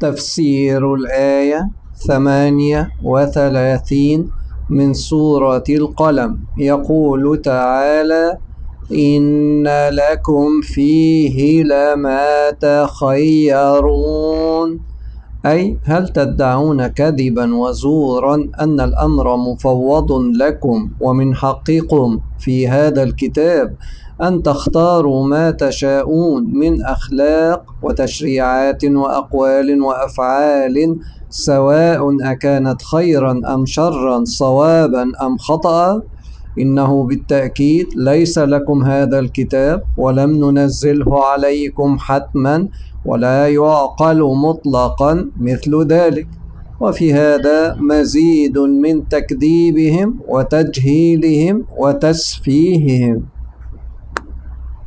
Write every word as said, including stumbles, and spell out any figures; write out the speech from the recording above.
تفسير الآية ثمانية وثلاثين من سورة القلم. يقول تعالى: إن لكم فيه لما تخيرون، أي هل تدعون كذبا وزورا أن الأمر مفوض لكم ومن حقكم في هذا الكتاب أن تختاروا ما تشاءون من أخلاق وتشريعات وأقوال وأفعال، سواء أكانت خيرا أم شرا، صوابا أم خطأ؟ إنه بالتأكيد ليس لكم هذا الكتاب، ولم ننزله عليكم حتما، ولا يعقل مطلقا مثل ذلك. وفي هذا مزيد من تكذيبهم وتجهيلهم وتسفيههم.